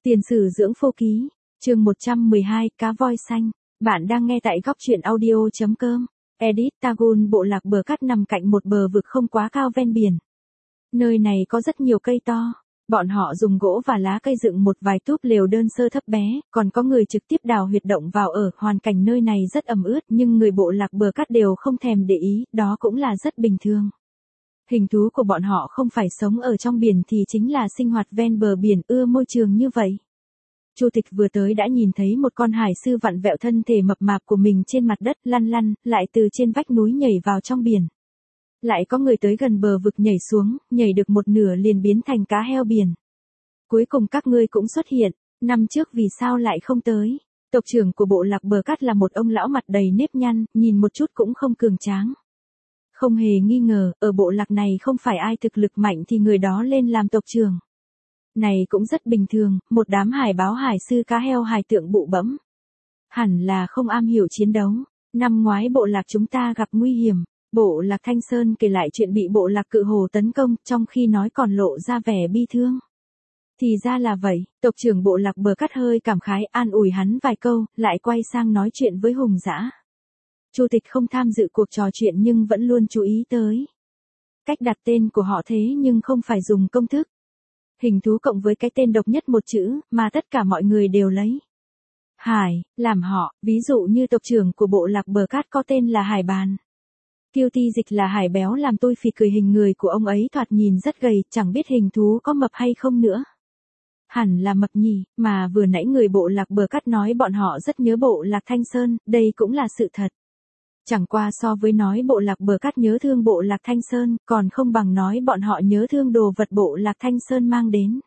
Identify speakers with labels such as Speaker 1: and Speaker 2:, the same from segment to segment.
Speaker 1: Tiền sử dưỡng phô ký, chương 112, cá voi xanh. Bạn đang nghe tại góc truyện audio.com. Edit Tagun bộ lạc bờ cát nằm cạnh một bờ vực không quá cao ven biển. Nơi này có rất nhiều cây to. Bọn họ dùng gỗ và lá cây dựng một vài túp lều đơn sơ thấp bé, còn có người trực tiếp đào huyệt động vào ở. Hoàn cảnh nơi này rất ẩm ướt nhưng người bộ lạc bờ cát đều không thèm để ý, đó cũng là rất bình thường. Hình thú của bọn họ không phải sống ở trong biển thì chính là sinh hoạt ven bờ biển, ưa môi trường như vậy. Chu Tịch vừa tới đã nhìn thấy một con hải sư vặn vẹo thân thể mập mạp của mình trên mặt đất lăn lăn, lại từ trên vách núi nhảy vào trong biển. Lại có người tới gần bờ vực nhảy xuống, nhảy được một nửa liền biến thành cá heo biển. Cuối cùng các ngươi cũng xuất hiện, năm trước vì sao lại không tới? Tộc trưởng của bộ lạc bờ cát là một ông lão mặt đầy nếp nhăn, nhìn một chút cũng không cường tráng. Không hề nghi ngờ, ở bộ lạc này không phải ai thực lực mạnh thì người đó lên làm tộc trưởng. Này cũng rất bình thường, một đám hải báo hải sư cá heo hải tượng bụ bẫm. Hẳn là không am hiểu chiến đấu. Năm ngoái bộ lạc chúng ta gặp nguy hiểm. Bộ lạc Thanh Sơn kể lại chuyện bị bộ lạc Cự Hồ tấn công, trong khi nói còn lộ ra vẻ bi thương. Thì ra là vậy, tộc trưởng bộ lạc bờ cát hơi cảm khái an ủi hắn vài câu, lại quay sang nói chuyện với Hùng Dã. Chu Tịch không tham dự cuộc trò chuyện nhưng vẫn luôn chú ý tới cách đặt tên của họ thế nhưng không phải dùng công thức. Hình thú cộng với cái tên độc nhất một chữ, mà tất cả mọi người đều lấy Hải, làm họ, ví dụ như tộc trưởng của bộ lạc bờ cát có tên là Hải Bàn. Tiêu Ti dịch là hải béo làm tôi phì cười, hình người của ông ấy thoạt nhìn rất gầy, chẳng biết hình thú có mập hay không nữa. Hẳn là mập nhỉ, mà vừa nãy người bộ lạc bờ cát nói bọn họ rất nhớ bộ lạc Thanh Sơn, đây cũng là sự thật. Chẳng qua so với nói bộ lạc bờ cát nhớ thương bộ lạc Thanh Sơn, còn không bằng nói bọn họ nhớ thương đồ vật bộ lạc Thanh Sơn mang đến.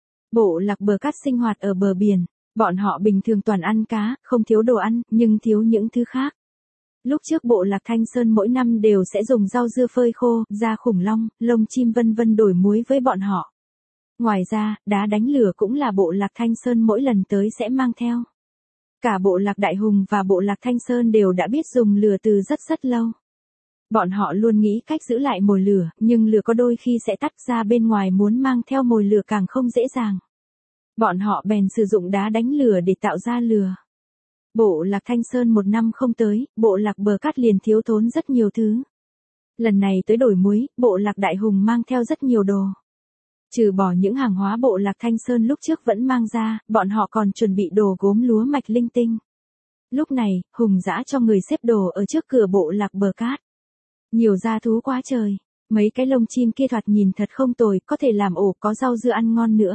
Speaker 1: Bộ lạc bờ cát sinh hoạt ở bờ biển, bọn họ bình thường toàn ăn cá, không thiếu đồ ăn, nhưng thiếu những thứ khác. Lúc trước bộ lạc Thanh Sơn mỗi năm đều sẽ dùng rau dưa phơi khô, da khủng long, lông chim vân vân đổi muối với bọn họ. Ngoài ra, đá đánh lửa cũng là bộ lạc Thanh Sơn mỗi lần tới sẽ mang theo. Cả bộ lạc Đại Hùng và bộ lạc Thanh Sơn đều đã biết dùng lửa từ rất lâu. Bọn họ luôn nghĩ cách giữ lại mồi lửa, nhưng lửa có đôi khi sẽ tắt ra bên ngoài, muốn mang theo mồi lửa càng không dễ dàng. Bọn họ bèn sử dụng đá đánh lửa để tạo ra lửa. Bộ lạc Thanh Sơn một năm không tới, bộ lạc bờ cát liền thiếu thốn rất nhiều thứ. Lần này tới đổi muối, bộ lạc Đại Hùng mang theo rất nhiều đồ. Trừ bỏ những hàng hóa bộ lạc Thanh Sơn lúc trước vẫn mang ra, bọn họ còn chuẩn bị đồ gốm lúa mạch linh tinh. Lúc này, Hùng Dã cho người xếp đồ ở trước cửa bộ lạc bờ cát. Nhiều gia thú quá trời, mấy cái lông chim kia thoạt nhìn thật không tồi, có thể làm ổ, có rau dưa ăn ngon nữa.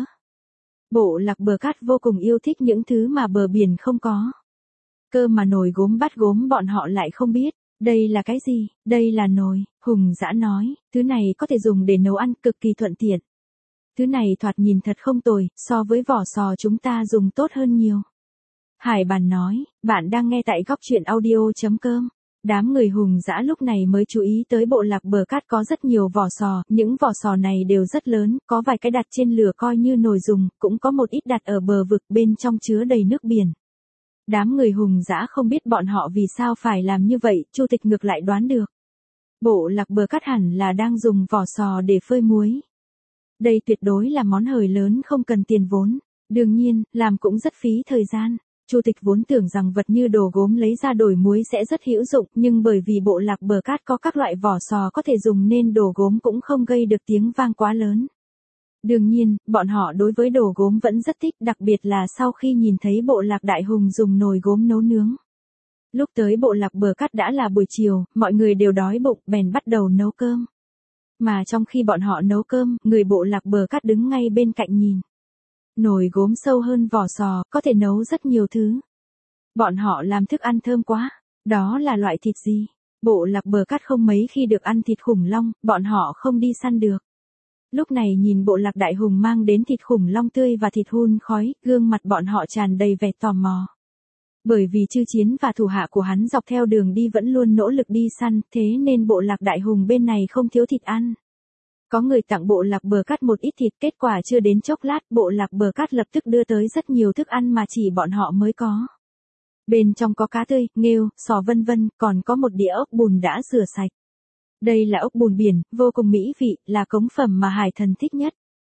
Speaker 1: Bộ lạc bờ cát vô cùng yêu thích những thứ mà bờ biển không có. Cơ mà nồi gốm bát gốm bọn họ lại không biết. Đây là cái gì? Đây là nồi, Hùng Dã nói, thứ này có thể dùng để nấu ăn, cực kỳ thuận tiện. Thứ này thoạt nhìn thật không tồi, so với vỏ sò chúng ta dùng tốt hơn nhiều. Hải Bàn nói, bạn đang nghe tại góc truyện audio.com. Đám người Hùng Dã lúc này mới chú ý tới bộ lạc bờ cát có rất nhiều vỏ sò, những vỏ sò này đều rất lớn, có vài cái đặt trên lửa coi như nồi dùng, cũng có một ít đặt ở bờ vực bên trong chứa đầy nước biển. Đám người Hùng Dã không biết bọn họ vì sao phải làm như vậy, Chu Tịch ngược lại đoán được. Bộ lạc bờ cát hẳn là đang dùng vỏ sò để phơi muối. Đây tuyệt đối là món hời lớn không cần tiền vốn. Đương nhiên, làm cũng rất phí thời gian. Chu Tịch vốn tưởng rằng vật như đồ gốm lấy ra đổi muối sẽ rất hữu dụng, nhưng bởi vì bộ lạc bờ cát có các loại vỏ sò có thể dùng nên đồ gốm cũng không gây được tiếng vang quá lớn. Đương nhiên, bọn họ đối với đồ gốm vẫn rất thích, đặc biệt là sau khi nhìn thấy bộ lạc Đại Hùng dùng nồi gốm nấu nướng. Lúc tới bộ lạc bờ cát đã là buổi chiều, mọi người đều đói bụng, bèn bắt đầu nấu cơm. Mà trong khi bọn họ nấu cơm, người bộ lạc bờ cát đứng ngay bên cạnh nhìn. Nồi gốm sâu hơn vỏ sò, có thể nấu rất nhiều thứ. Bọn họ làm thức ăn thơm quá. Đó là loại thịt gì? Bộ lạc bờ cát không mấy khi được ăn thịt khủng long, bọn họ không đi săn được. Lúc này nhìn bộ lạc Đại Hùng mang đến thịt khủng long tươi và thịt hun khói, gương mặt bọn họ tràn đầy vẻ tò mò. Bởi vì Chư Chiến và thủ hạ của hắn dọc theo đường đi vẫn luôn nỗ lực đi săn, thế nên bộ lạc Đại Hùng bên này không thiếu thịt ăn. Có người tặng bộ lạc bờ cát một ít thịt, kết quả chưa đến chốc lát, bộ lạc bờ cát lập tức đưa tới rất nhiều thức ăn mà chỉ bọn họ mới có. Bên trong có cá tươi, nghêu, sò vân vân, còn có một đĩa ốc bùn đã rửa sạch. Đây là ốc bùn biển, vô cùng mỹ vị, là cống phẩm mà hải thần thích nhất.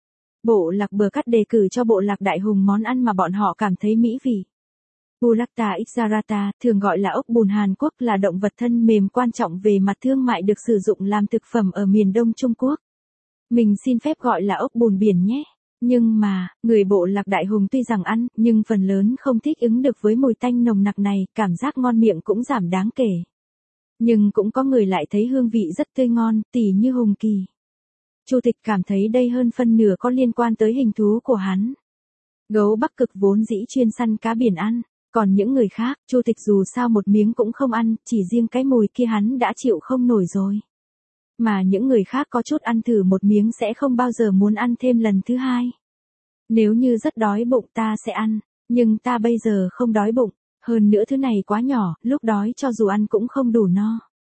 Speaker 1: Bộ lạc bờ cắt đề cử cho bộ lạc Đại Hùng món ăn mà bọn họ cảm thấy mỹ vị. Bulakta Ixarata, thường gọi là ốc bùn Hàn Quốc, là động vật thân mềm quan trọng về mặt thương mại được sử dụng làm thực phẩm ở miền Đông Trung Quốc. Mình xin phép gọi là ốc bùn biển nhé. Nhưng mà, người bộ lạc Đại Hùng tuy rằng ăn, nhưng phần lớn không thích ứng được với mùi tanh nồng nặc này, cảm giác ngon miệng cũng giảm đáng kể. Nhưng cũng có người lại thấy hương vị rất tươi ngon, tỉ như Hùng Kỳ. Chu Tịch cảm thấy đây hơn phân nửa có liên quan tới hình thú của hắn. Gấu Bắc Cực vốn dĩ chuyên săn cá biển ăn, còn những người khác, Chu Tịch dù sao một miếng cũng không ăn, chỉ riêng cái mùi kia hắn đã chịu không nổi rồi. Mà những người khác có chút ăn thử một miếng sẽ không bao giờ muốn ăn thêm lần thứ hai. Nếu như rất đói bụng ta sẽ ăn, nhưng ta bây giờ không đói bụng, hơn nữa thứ này quá nhỏ, lúc đói cho dù ăn cũng không đủ no.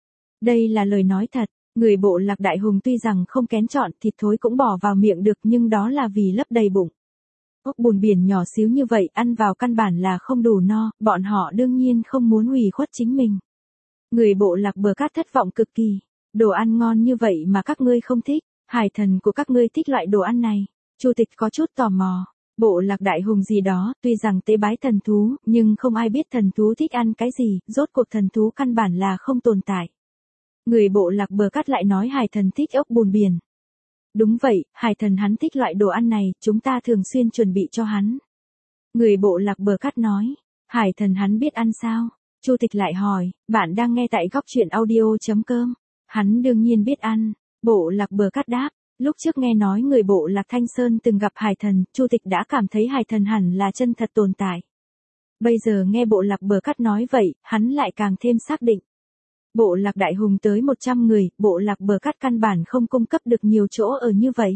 Speaker 1: Đây là lời nói thật, người bộ lạc Đại Hùng tuy rằng không kén chọn thịt thối cũng bỏ vào miệng được nhưng đó là vì lấp đầy bụng. Ốc bùn biển nhỏ xíu như vậy ăn vào căn bản là không đủ no, bọn họ đương nhiên không muốn hủy khuất chính mình. Người bộ lạc bờ cát thất vọng cực kỳ, đồ ăn ngon như vậy mà các ngươi không thích, hải thần của các ngươi thích loại đồ ăn này. Chu Tịch có chút tò mò, bộ lạc Đại Hùng gì đó, tuy rằng tế bái thần thú, nhưng không ai biết thần thú thích ăn cái gì, rốt cuộc thần thú căn bản là không tồn tại. Người bộ lạc bờ cát lại nói hải thần thích ốc bùn biển. Đúng vậy, hải thần hắn thích loại đồ ăn này, chúng ta thường xuyên chuẩn bị cho hắn. Người bộ lạc bờ cát nói, hải thần hắn biết ăn sao? Chu Tịch lại hỏi, bạn đang nghe tại góc truyện audio.com. Hắn đương nhiên biết ăn, bộ lạc bờ cát đáp. Lúc trước nghe nói người bộ lạc Thanh Sơn từng gặp hải thần, Chu Tịch đã cảm thấy hải thần hẳn là chân thật tồn tại. Bây giờ nghe bộ lạc bờ cát nói vậy, hắn lại càng thêm xác định. Bộ lạc Đại Hùng tới 100 người, bộ lạc bờ cát căn bản không cung cấp được nhiều chỗ ở như vậy.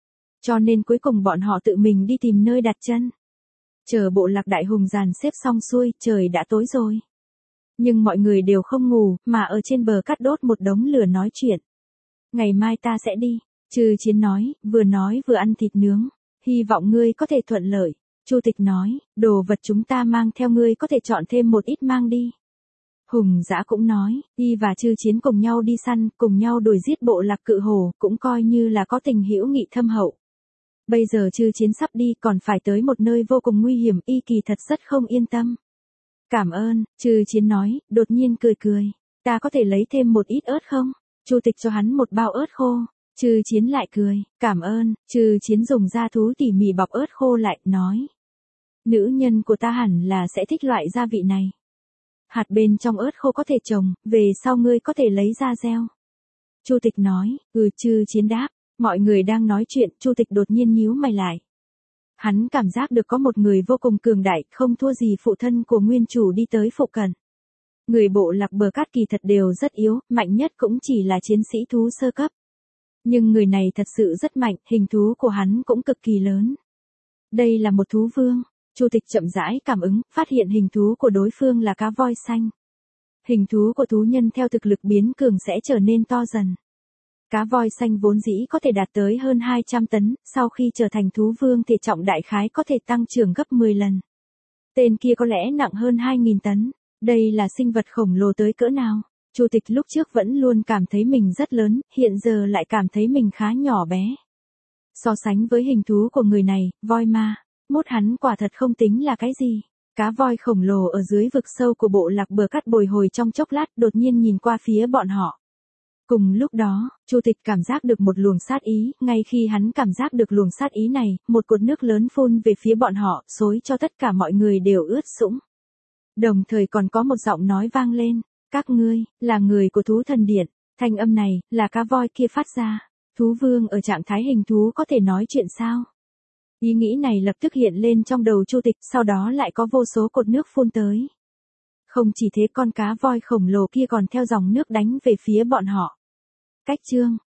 Speaker 1: Cho nên cuối cùng bọn họ tự mình đi tìm nơi đặt chân. Chờ bộ lạc Đại Hùng dàn xếp xong xuôi, trời đã tối rồi. Nhưng mọi người đều không ngủ, mà ở trên bờ cát đốt một đống lửa nói chuyện. Ngày mai ta sẽ đi, Trư Chiến nói vừa ăn thịt nướng. Hy vọng ngươi có thể thuận lợi. Chu Tịch nói, đồ vật chúng ta mang theo ngươi có thể chọn thêm một ít mang đi. Hùng Dã cũng nói, y và Trư Chiến cùng nhau đi săn, cùng nhau đuổi giết bộ lạc cự hổ, cũng coi như là có tình hữu nghị thâm hậu. Bây giờ Trư Chiến sắp đi còn phải tới một nơi vô cùng nguy hiểm, y kỳ thật rất không yên tâm. Cảm ơn, Trư Chiến nói, đột nhiên cười cười. Ta có thể lấy thêm một ít ớt không? Chu Tịch cho hắn một bao ớt khô. Trư Chiến lại cười, cảm ơn. Trư Chiến dùng da thú tỉ mỉ bọc ớt khô lại, nói. Nữ nhân của ta hẳn là sẽ thích loại gia vị này. Hạt bên trong ớt khô có thể trồng, về sau ngươi có thể lấy ra gieo. Chu Tịch nói, Trư Chiến đáp. Mọi người đang nói chuyện, Chu Tịch đột nhiên nhíu mày lại. Hắn cảm giác được có một người vô cùng cường đại, không thua gì phụ thân của nguyên chủ đi tới phụ cận. Người bộ lạc bờ cát kỳ thật đều rất yếu, mạnh nhất cũng chỉ là chiến sĩ thú sơ cấp. Nhưng người này thật sự rất mạnh, hình thú của hắn cũng cực kỳ lớn. Đây là một thú vương. Chu Tịch chậm rãi cảm ứng, phát hiện hình thú của đối phương là cá voi xanh. Hình thú của thú nhân theo thực lực biến cường sẽ trở nên to dần. Cá voi xanh vốn dĩ có thể đạt tới hơn 200 tấn, sau khi trở thành thú vương thì trọng đại khái có thể tăng trưởng gấp 10 lần. Tên kia có lẽ nặng hơn 2.000 tấn. Đây là sinh vật khổng lồ tới cỡ nào? Chu Tịch lúc trước vẫn luôn cảm thấy mình rất lớn, hiện giờ lại cảm thấy mình khá nhỏ bé. So sánh với hình thú của người này, voi ma, mốt hắn quả thật không tính là cái gì. Cá voi khổng lồ ở dưới vực sâu của bộ lạc bờ cát bồi hồi trong chốc lát, đột nhiên nhìn qua phía bọn họ. Cùng lúc đó, Chu Tịch cảm giác được một luồng sát ý, ngay khi hắn cảm giác được luồng sát ý này, một cột nước lớn phun về phía bọn họ, xối cho tất cả mọi người đều ướt sũng. Đồng thời còn có một giọng nói vang lên, các ngươi, là người của thú thần điện. Thanh âm này, là cá voi kia phát ra. Thú vương ở trạng thái hình thú có thể nói chuyện sao? Ý nghĩ này lập tức hiện lên trong đầu Chu Tịch, sau đó lại có vô số cột nước phun tới. Không chỉ thế, con cá voi khổng lồ kia còn theo dòng nước đánh về phía bọn họ. Cách chương